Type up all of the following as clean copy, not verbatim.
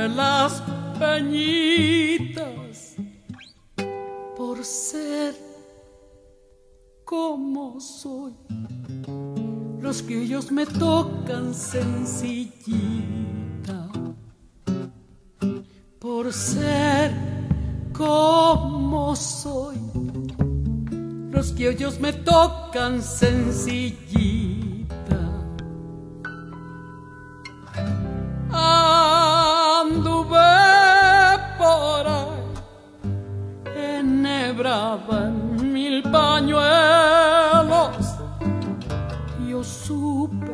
entre las peñitas, por ser como soy. Los criollos me tocan sencillita, por ser como soy. Los criollos me tocan sencillita. Anduve por ahí enhebrada en 1000 pañuelos. Yo supe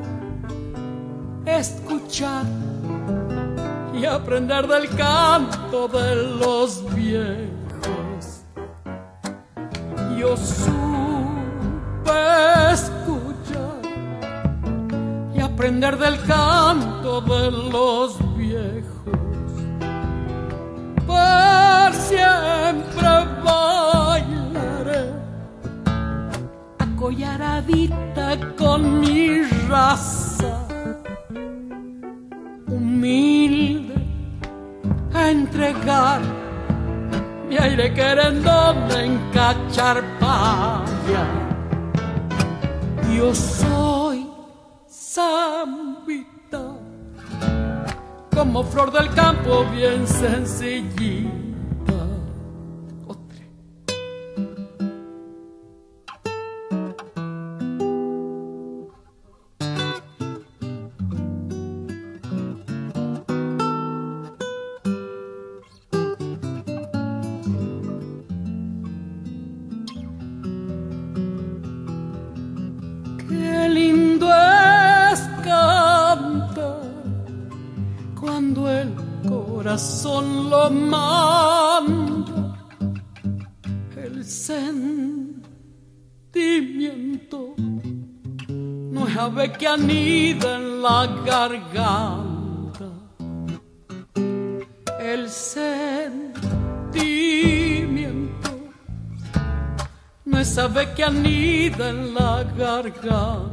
escuchar y aprender del canto de los viejos. Yo supe escuchar y aprender del canto de los viejos. Por siempre bailaré acollaradita con mi raza, humilde a entregar mi aire querendón en Cacharpaya. Yo soy zambita, como flor del campo bien sencillita. Qué lindo es cantar cuando el corazón lo manda. El sentimiento no es ave que anida en la garganta. El sentimiento no es ave que anida en la garganta.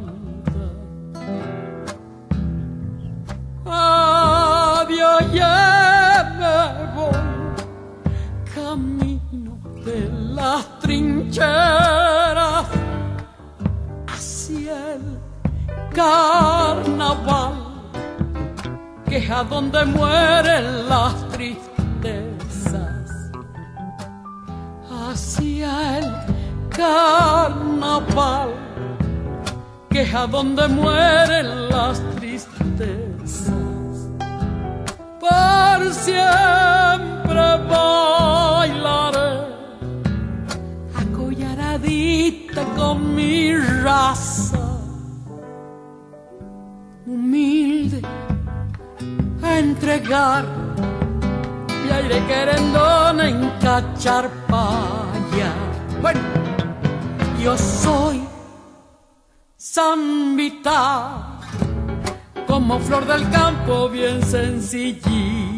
Adiós, ya me voy, camino de las trincheras hacia el carnaval, que es a donde mueren las tristezas. Hacia el carnaval, que es a donde mueren las tristezas. Por siempre bailaré acollaradita con mi raza, humilde a entregar mi aire querendón en Cacharpaya. Bueno, yo soy zambita, como flor del campo bien sencillita.